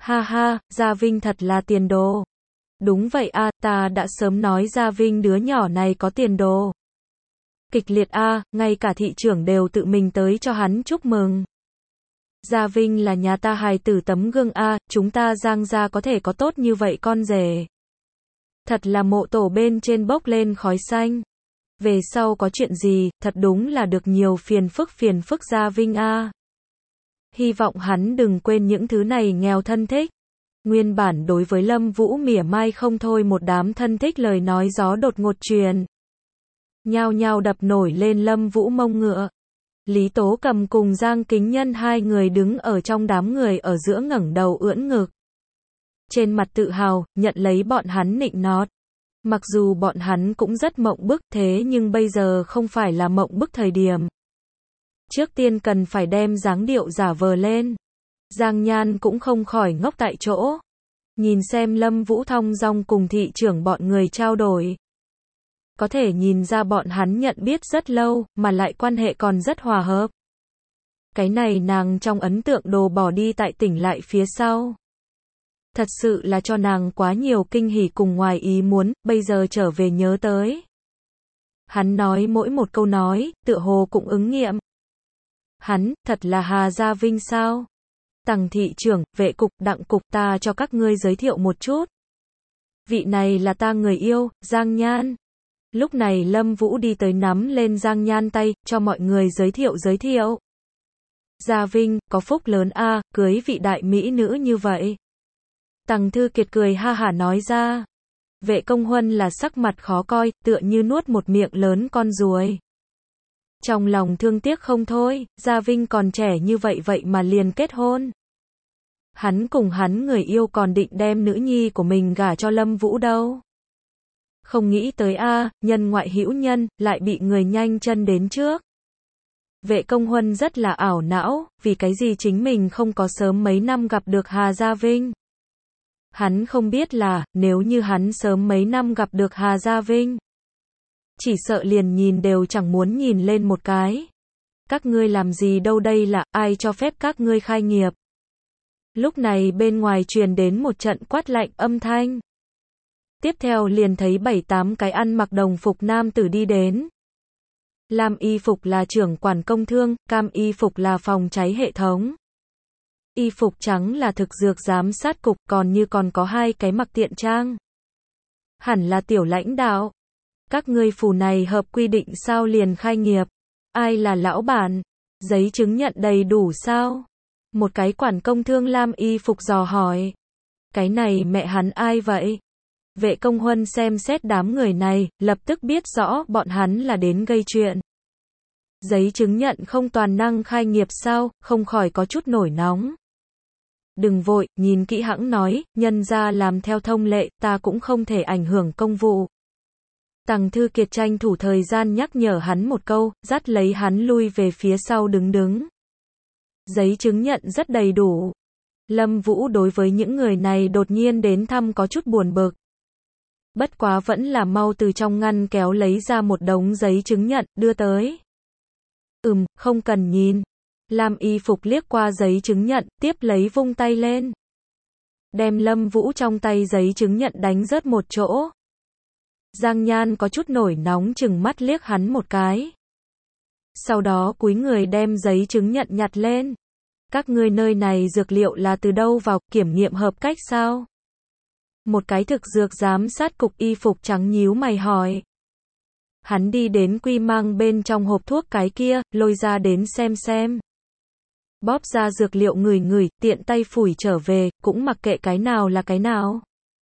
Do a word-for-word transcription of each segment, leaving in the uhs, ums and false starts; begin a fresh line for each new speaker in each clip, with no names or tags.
Ha ha, Gia Vinh thật là tiền đồ. Đúng vậy a, ta đã sớm nói Gia Vinh đứa nhỏ này có tiền đồ. Kịch liệt a, ngay cả thị trưởng đều tự mình tới cho hắn chúc mừng. Gia Vinh là nhà ta hài tử tấm gương a, chúng ta Giang gia có thể có tốt như vậy con rể. Thật là mộ tổ bên trên bốc lên khói xanh. Về sau có chuyện gì, thật đúng là được nhiều phiền phức phiền phức Gia Vinh a. Hy vọng hắn đừng quên những thứ này nghèo thân thích. Nguyên bản đối với Lâm Vũ mỉa mai không thôi, một đám thân thích lời nói gió đột ngột truyền. Nhao nhao đập nổi lên Lâm Vũ mông ngựa. Lý Tố Cầm cùng Giang Kính Nhân hai người đứng ở trong đám người ở giữa ngẩng đầu ưỡn ngực. Trên mặt tự hào, nhận lấy bọn hắn nịnh nót. Mặc dù bọn hắn cũng rất mộng bức, thế nhưng bây giờ không phải là mộng bức thời điểm. Trước tiên cần phải đem dáng điệu giả vờ lên. Giang Nhan cũng không khỏi ngốc tại chỗ. Nhìn xem Lâm Vũ thong dong cùng thị trưởng bọn người trao đổi. Có thể nhìn ra bọn hắn nhận biết rất lâu, mà lại quan hệ còn rất hòa hợp. Cái này nàng trong ấn tượng đồ bỏ đi tại tỉnh lại phía sau. Thật sự là cho nàng quá nhiều kinh hỉ cùng ngoài ý muốn, bây giờ trở về nhớ tới. Hắn nói mỗi một câu nói, tựa hồ cũng ứng nghiệm. Hắn, thật là Hà Gia Vinh sao? Tằng thị trưởng, vệ cục, đặng cục, ta cho các ngươi giới thiệu một chút. Vị này là ta người yêu, Giang Nhan. Lúc này Lâm Vũ đi tới nắm lên Giang Nhan tay, cho mọi người giới thiệu giới thiệu. Gia Vinh, có phúc lớn a, cưới vị đại mỹ nữ như vậy. Tằng Thư Kiệt cười ha hả nói ra. Vệ Công Huân là sắc mặt khó coi, tựa như nuốt một miệng lớn con ruồi. Trong lòng thương tiếc không thôi, Gia Vinh còn trẻ như vậy vậy mà liền kết hôn. Hắn cùng hắn người yêu còn định đem nữ nhi của mình gả cho Lâm Vũ đâu. Không nghĩ tới a, nhân ngoại hữu nhân, lại bị người nhanh chân đến trước. Vệ Công Huân rất là ảo não, vì cái gì chính mình không có sớm mấy năm gặp được Hà Gia Vinh. Hắn không biết là, nếu như hắn sớm mấy năm gặp được Hà Gia Vinh, chỉ sợ liền nhìn đều chẳng muốn nhìn lên một cái. Các ngươi làm gì đâu, đây là, ai cho phép các ngươi khai nghiệp? Lúc này bên ngoài truyền đến một trận quát lạnh âm thanh. Tiếp theo liền thấy bảy tám cái ăn mặc đồng phục nam tử đi đến. Lam y phục là trưởng quản công thương, cam y phục là phòng cháy hệ thống. Y phục trắng là thực dược giám sát cục, còn như còn có hai cái mặc tiện trang. Hẳn là tiểu lãnh đạo. Các ngươi phủ này hợp quy định sao liền khai nghiệp? Ai là lão bản? Giấy chứng nhận đầy đủ sao? Một cái quản công thương lam y phục dò hỏi. Cái này mẹ hắn ai vậy? Vệ Công Huân xem xét đám người này, lập tức biết rõ bọn hắn là đến gây chuyện. Giấy chứng nhận không toàn năng khai nghiệp sao, không khỏi có chút nổi nóng. Đừng vội, nhìn kỹ hãng nói, nhân ra làm theo thông lệ, ta cũng không thể ảnh hưởng công vụ. Tằng Thư Kiệt tranh thủ thời gian nhắc nhở hắn một câu, dắt lấy hắn lui về phía sau đứng đứng. Giấy chứng nhận rất đầy đủ. Lâm Vũ đối với những người này đột nhiên đến thăm có chút buồn bực. Bất quá vẫn là mau từ trong ngăn kéo lấy ra một đống giấy chứng nhận, đưa tới. Ừm, không cần nhìn. Lam y phục liếc qua giấy chứng nhận, tiếp lấy vung tay lên. Đem Lâm Vũ trong tay giấy chứng nhận đánh rớt một chỗ. Giang Nhan có chút nổi nóng chừng mắt liếc hắn một cái. Sau đó cúi người đem giấy chứng nhận nhặt lên. Các ngươi nơi này dược liệu là từ đâu vào, kiểm nghiệm hợp cách sao? Một cái thực dược giám sát cục y phục trắng nhíu mày hỏi. Hắn đi đến quy mang bên trong hộp thuốc cái kia, lôi ra đến xem xem. Bóp ra dược liệu ngửi ngửi, tiện tay phủi trở về, cũng mặc kệ cái nào là cái nào.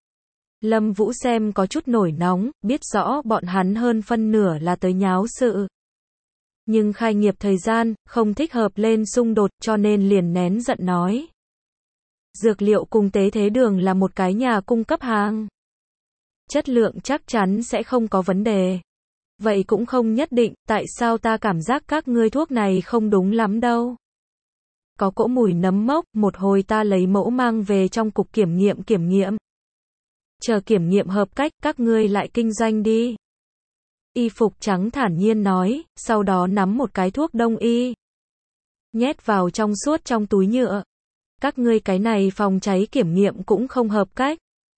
Lâm Vũ xem có chút nổi nóng, biết rõ bọn hắn hơn phân nửa là tới nháo sự. Nhưng khai nghiệp thời gian, không thích hợp lên xung đột, cho nên liền nén giận nói. Dược liệu cùng tế thế đường là một cái nhà cung cấp hàng. Chất lượng chắc chắn sẽ không có vấn đề. Vậy cũng không nhất định, tại sao ta cảm giác các ngươi thuốc này không đúng lắm đâu. Có cỗ mùi nấm mốc, một hồi ta lấy mẫu mang về trong cục kiểm nghiệm kiểm nghiệm. Chờ kiểm nghiệm hợp cách, các ngươi lại kinh doanh đi. Y phục trắng thản nhiên nói, sau đó nắm một cái thuốc đông y. Nhét vào trong suốt trong túi nhựa. các ngươi cái này phòng cháy kiểm nghiệm cũng không hợp cách.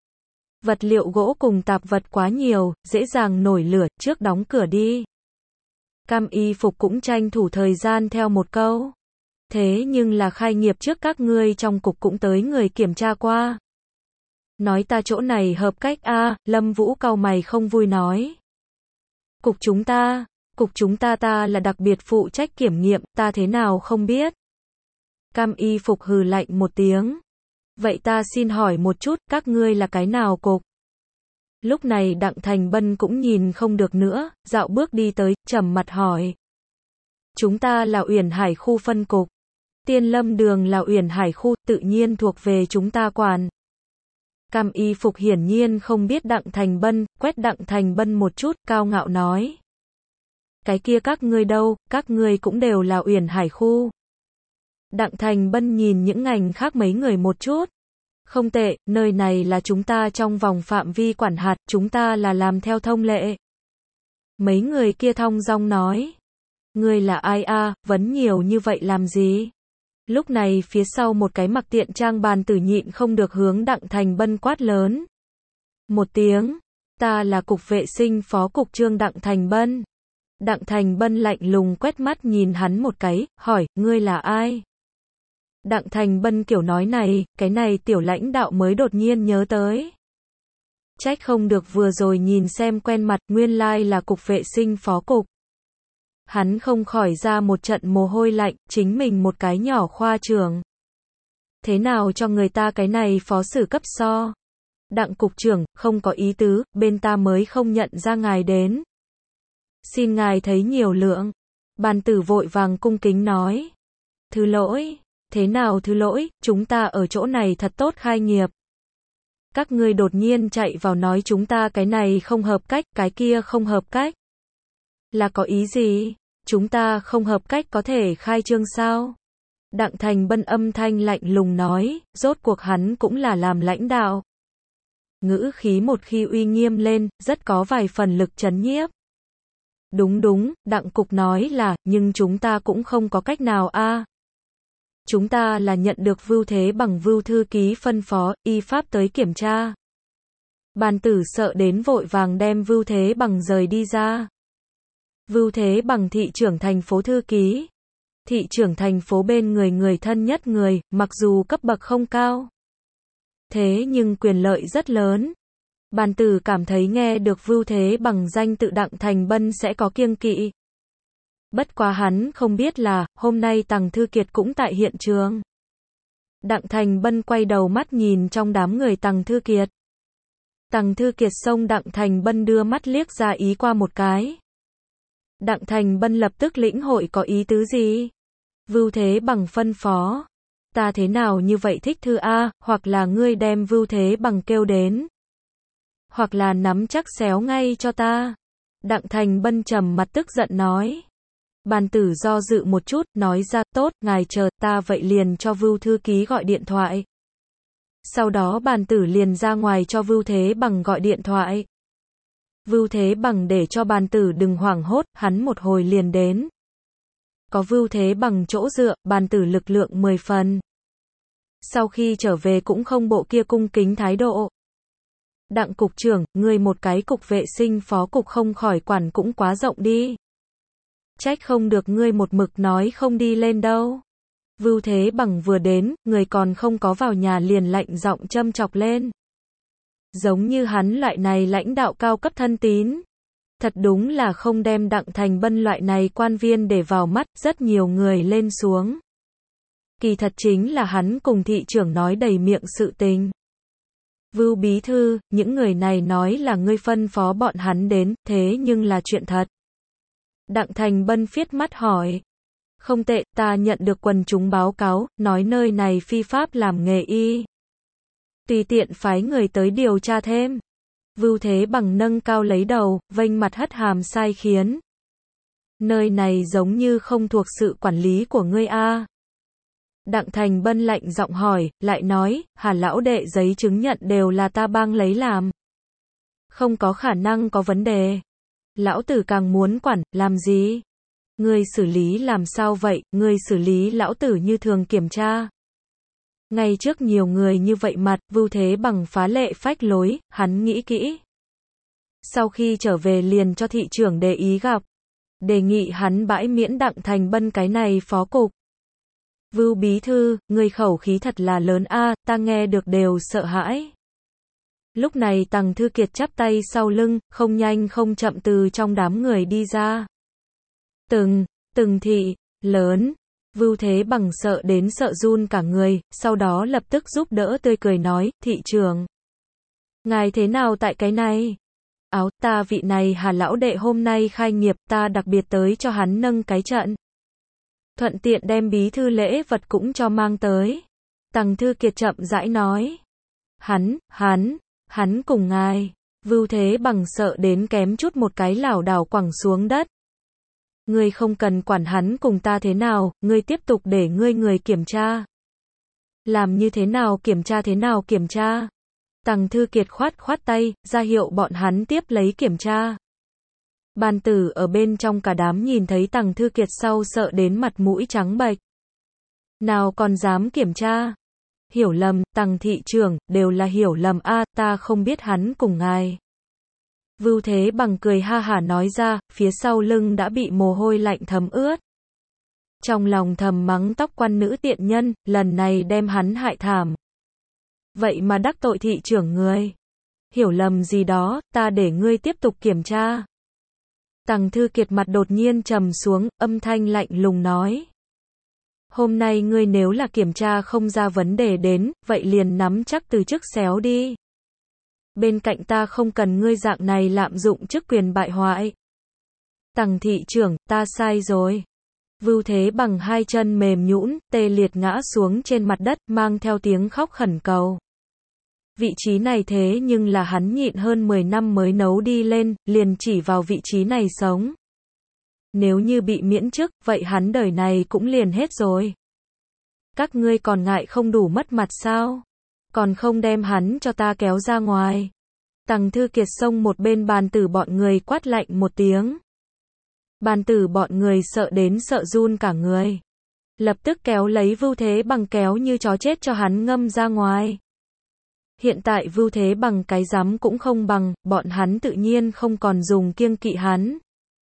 Vật liệu gỗ cùng tạp vật quá nhiều, dễ dàng nổi lửa, trước đóng cửa đi. Cam y phục cũng tranh thủ thời gian theo một câu. Thế nhưng là khai nghiệp trước các ngươi trong cục cũng tới người kiểm tra qua. Nói ta chỗ này hợp cách a, à, Lâm Vũ cau mày không vui nói. Cục chúng ta, cục chúng ta ta là đặc biệt phụ trách kiểm nghiệm, ta thế nào không biết. Cam y phục hừ lạnh một tiếng. Vậy ta xin hỏi một chút, các ngươi là cái nào cục? Lúc này Đặng Thành Bân cũng nhìn không được nữa, dạo bước đi tới, trầm mặt hỏi. Chúng ta là Uyển Hải khu phân cục. Tiên Lâm Đường là Uyển Hải khu, tự nhiên thuộc về chúng ta quản. Cam y phục hiển nhiên không biết Đặng Thành Bân, quét Đặng Thành Bân một chút, cao ngạo nói. Cái kia các ngươi đâu, các ngươi cũng đều là Uyển Hải khu. Đặng Thành Bân nhìn những ngành khác mấy người một chút. Không tệ, nơi này là chúng ta trong vòng phạm vi quản hạt, chúng ta là làm theo thông lệ. Mấy người kia thong dong nói. Ngươi là ai a, à, vấn nhiều như vậy làm gì? Lúc này phía sau một cái mặc tiện trang bàn tử nhịn không được hướng Đặng Thành Bân quát lớn. Một tiếng, ta là cục vệ sinh phó cục trưởng Đặng Thành Bân. Đặng Thành Bân lạnh lùng quét mắt nhìn hắn một cái, hỏi, ngươi là ai? Đặng Thành Bân kiểu nói này, cái này tiểu lãnh đạo mới đột nhiên nhớ tới. Trách không được vừa rồi nhìn xem quen mặt, nguyên lai là cục vệ sinh phó cục. Hắn không khỏi ra một trận mồ hôi lạnh, chính mình một cái nhỏ khoa trưởng. Thế nào cho người ta cái này phó sử cấp so? Đặng cục trưởng, không có ý tứ, bên ta mới không nhận ra ngài đến. Xin ngài thấy nhiều lượng. Bàn tử vội vàng cung kính nói. Thứ lỗi, thế nào thứ lỗi, chúng ta ở chỗ này thật tốt khai nghiệp. Các ngươi đột nhiên chạy vào nói chúng ta cái này không hợp cách, cái kia không hợp cách. Là có ý gì? Chúng ta không hợp cách có thể khai trương sao? Đặng Thành Bân âm thanh lạnh lùng nói, rốt cuộc hắn cũng là làm lãnh đạo. Ngữ khí một khi uy nghiêm lên, rất có vài phần lực trấn nhiếp. Đúng đúng, Đặng cục nói là, nhưng chúng ta cũng không có cách nào a. À. Chúng ta là nhận được Vưu Thế Bằng Vưu thư ký phân phó, y pháp tới kiểm tra. Bàn tử sợ đến vội vàng đem Vưu Thế Bằng rời đi ra. Vưu Thế Bằng thị trưởng thành phố thư ký. Thị trưởng thành phố bên người người thân nhất người, mặc dù cấp bậc không cao. Thế nhưng quyền lợi rất lớn. Bàn tử cảm thấy nghe được Vưu Thế Bằng danh tự Đặng Thành Bân sẽ có kiêng kỵ. Bất quá hắn không biết là, hôm nay Tằng Thư Kiệt cũng tại hiện trường. Đặng Thành Bân quay đầu mắt nhìn trong đám người Tằng Thư Kiệt. Tằng Thư Kiệt xông Đặng Thành Bân đưa mắt liếc ra ý qua một cái. Đặng Thành Bân lập tức lĩnh hội có ý tứ gì? Vưu Thế Bằng phân phó. Ta thế nào như vậy thích thư A, hoặc là ngươi đem Vưu Thế Bằng kêu đến. Hoặc là nắm chắc xéo ngay cho ta. Đặng Thành Bân trầm mặt tức giận nói. Bàn tử do dự một chút, nói ra tốt, ngài chờ, ta vậy liền cho Vưu thư ký gọi điện thoại. Sau đó bàn tử liền ra ngoài cho Vưu Thế Bằng gọi điện thoại. Vưu Thế Bằng để cho bàn tử đừng hoảng hốt, hắn một hồi liền đến. Có Vưu Thế Bằng chỗ dựa, bàn tử lực lượng mười phần. Sau khi trở về cũng không bộ kia cung kính thái độ. Đặng cục trưởng, ngươi một cái cục vệ sinh phó cục không khỏi quản cũng quá rộng đi. Trách không được ngươi một mực nói không đi lên đâu. Vưu Thế Bằng vừa đến, người còn không có vào nhà liền lạnh giọng châm chọc lên. Giống như hắn loại này lãnh đạo cao cấp thân tín. Thật đúng là không đem Đặng Thành Bân loại này quan viên để vào mắt, rất nhiều người lên xuống. Kỳ thật chính là hắn cùng thị trưởng nói đầy miệng sự tình. Vưu bí thư, những người này nói là ngươi phân phó bọn hắn đến, thế nhưng là chuyện thật. Đặng Thành Bân phiết mắt hỏi. Không tệ, ta nhận được quần chúng báo cáo, nói nơi này phi pháp làm nghề y. Tùy tiện phái người tới điều tra thêm. Vưu Thế Bằng nâng cao lấy đầu, vênh mặt hất hàm sai khiến. Nơi này giống như không thuộc sự quản lý của ngươi a. Đặng Thành Bân lạnh giọng hỏi, lại nói, Hà lão đệ giấy chứng nhận đều là ta bang lấy làm. Không có khả năng có vấn đề. Lão tử càng muốn quản, làm gì? Ngươi xử lý làm sao vậy, ngươi xử lý lão tử như thường kiểm tra. Ngay trước nhiều người như vậy mặt, Vưu Thế Bằng phá lệ phách lối, hắn nghĩ kỹ. Sau khi trở về liền cho thị trưởng để ý gặp. Đề nghị hắn bãi miễn Đặng Thành Bân cái này phó cục. Vưu bí thư, người khẩu khí thật là lớn a, ta nghe được đều sợ hãi. Lúc này Tằng Thư Kiệt chắp tay sau lưng, không nhanh không chậm từ trong đám người đi ra. Từng, từng thị, lớn. Vưu Thế Bằng sợ đến sợ run cả người, sau đó lập tức giúp đỡ tươi cười nói, thị trưởng. Ngài thế nào tại cái này? Áo, ta vị này Hà lão đệ hôm nay khai nghiệp, ta đặc biệt tới cho hắn nâng cái trận. Thuận tiện đem bí thư lễ vật cũng cho mang tới. Tằng Thư Kiệt chậm rãi nói. Hắn, hắn, hắn cùng ngài. Vưu Thế Bằng sợ đến kém chút một cái lảo đảo quẳng xuống đất. Ngươi không cần quản hắn cùng ta thế nào, ngươi tiếp tục để ngươi người kiểm tra. Làm như thế nào kiểm tra thế nào kiểm tra? Tằng Thư Kiệt khoát khoát tay, ra hiệu bọn hắn tiếp lấy kiểm tra. Bàn tử ở bên trong cả đám nhìn thấy Tằng Thư Kiệt sau sợ đến mặt mũi trắng bệch. Nào còn dám kiểm tra? Hiểu lầm, Tằng thị trưởng, đều là hiểu lầm a, ta không biết hắn cùng ngài. Vưu Thế Bằng cười ha hả nói ra, phía sau lưng đã bị mồ hôi lạnh thấm ướt. Trong lòng thầm mắng tóc quan nữ tiện nhân, lần này đem hắn hại thảm. Vậy mà đắc tội thị trưởng người. Hiểu lầm gì đó, ta để ngươi tiếp tục kiểm tra. Tằng Thư Kiệt mặt đột nhiên trầm xuống, âm thanh lạnh lùng nói. Hôm nay ngươi nếu là kiểm tra không ra vấn đề đến, vậy liền nắm chắc từ chức xéo đi. Bên cạnh ta không cần ngươi dạng này lạm dụng chức quyền bại hoại. Tằng thị trưởng, ta sai rồi. Vưu Thế Bằng hai chân mềm nhũn, tê liệt ngã xuống trên mặt đất, mang theo tiếng khóc khẩn cầu. Vị trí này thế nhưng là hắn nhịn hơn mười năm mới nấu đi lên, liền chỉ vào vị trí này sống. Nếu như bị miễn chức, vậy hắn đời này cũng liền hết rồi. Các ngươi còn ngại không đủ mất mặt sao? Còn không đem hắn cho ta kéo ra ngoài. Tằng Thư Kiệt xông một bên bàn tử bọn người quát lạnh một tiếng. Bàn tử bọn người sợ đến sợ run cả người. Lập tức kéo lấy Vưu Thế Bằng kéo như chó chết cho hắn ngâm ra ngoài. Hiện tại Vưu Thế Bằng cái rắm cũng không bằng, bọn hắn tự nhiên không còn dùng kiêng kỵ hắn.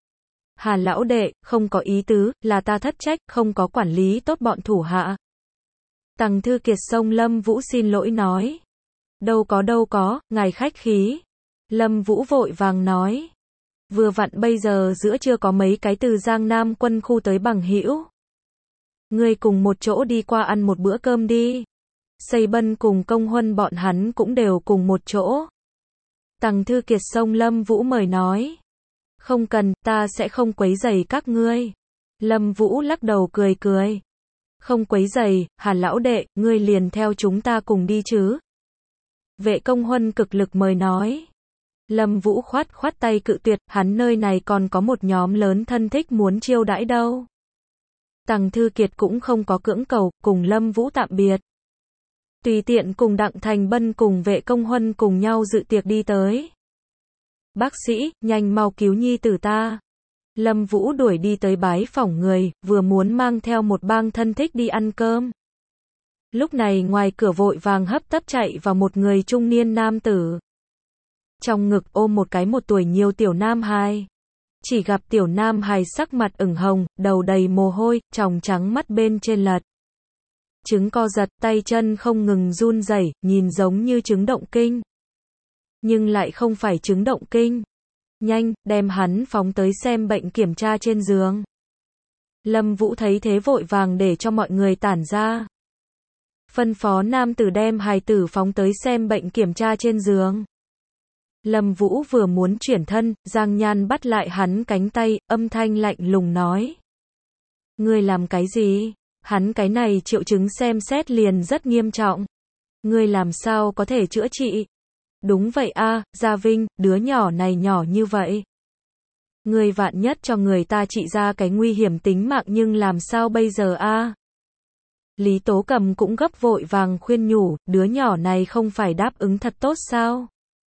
Hà lão đệ, không có ý tứ, là ta thất trách, không có quản lý tốt bọn thủ hạ. Tằng Thư Kiệt xông Lâm Vũ xin lỗi nói. Đâu có đâu có, ngài khách khí. Lâm Vũ vội vàng nói. Vừa vặn bây giờ giữa trưa có mấy cái từ Giang Nam quân khu tới bằng hữu. Ngươi cùng một chỗ đi qua ăn một bữa cơm đi. Xây Bân cùng Công Huân bọn hắn cũng đều cùng một chỗ. Tằng Thư Kiệt xông Lâm Vũ mời nói. Không cần, ta sẽ không quấy rầy các ngươi. Lâm Vũ lắc đầu cười cười. Không quấy rầy, Hà lão đệ, ngươi liền theo chúng ta cùng đi chứ. Vệ Công Huân cực lực mời nói. Lâm Vũ khoát khoát tay cự tuyệt, hắn nơi này còn có một nhóm lớn thân thích muốn chiêu đãi đâu. Tằng Thư Kiệt cũng không có cưỡng cầu, cùng Lâm Vũ tạm biệt. Tùy tiện cùng Đặng Thành Bân cùng Vệ Công Huân cùng nhau dự tiệc đi tới. Bác sĩ, nhanh mau cứu nhi tử ta. Lâm Vũ đuổi đi tới bái phỏng người, vừa muốn mang theo một bang thân thích đi ăn cơm. Lúc này ngoài cửa vội vàng hấp tấp chạy vào một người trung niên nam tử. Trong ngực ôm một cái một tuổi nhiều tiểu nam hài. Chỉ gặp tiểu nam hài sắc mặt ửng hồng, đầu đầy mồ hôi, tròng trắng mắt bên trên lật. Trứng co giật, tay chân không ngừng run rẩy, nhìn giống như trứng động kinh. Nhưng lại không phải trứng động kinh. Nhanh, đem hắn phóng tới xem bệnh kiểm tra trên giường. Lâm Vũ thấy thế vội vàng để cho mọi người tản ra. Phân phó nam tử đem hài tử phóng tới xem bệnh kiểm tra trên giường. Lâm Vũ vừa muốn chuyển thân, Giang Nhan bắt lại hắn cánh tay, âm thanh lạnh lùng nói. Ngươi làm cái gì? Hắn cái này triệu chứng xem xét liền rất nghiêm trọng. Ngươi làm sao có thể chữa trị? Đúng vậy a, Gia Vinh, đứa nhỏ này nhỏ như vậy. Ngươi vạn nhất cho người ta trị ra cái nguy hiểm tính mạng nhưng làm sao bây giờ a? Lý Tố Cầm cũng gấp vội vàng khuyên nhủ, đứa nhỏ này không phải đáp ứng thật tốt sao?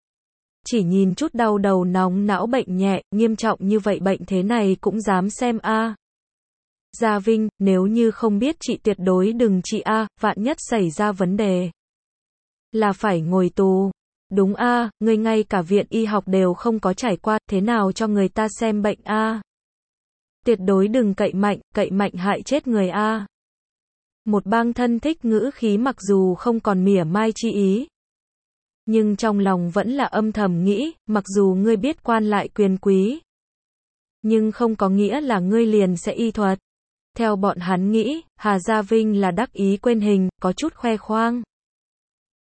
Chỉ nhìn chút đau đầu nóng não bệnh nhẹ, nghiêm trọng như vậy bệnh thế này cũng dám xem a. Gia Vinh, nếu như không biết chị tuyệt đối đừng chị a, vạn nhất xảy ra vấn đề. Là phải ngồi tù. Đúng a, ngươi ngay cả viện y học đều không có trải qua, thế nào cho người ta xem bệnh a. Tuyệt đối đừng cậy mạnh, cậy mạnh hại chết người a. Một bang thân thích ngữ khí mặc dù không còn mỉa mai chi ý. Nhưng trong lòng vẫn là âm thầm nghĩ, mặc dù ngươi biết quan lại quyền quý. Nhưng không có nghĩa là ngươi liền sẽ y thuật. Theo bọn hắn nghĩ, Hà Gia Vinh là đắc ý quên hình, có chút khoe khoang.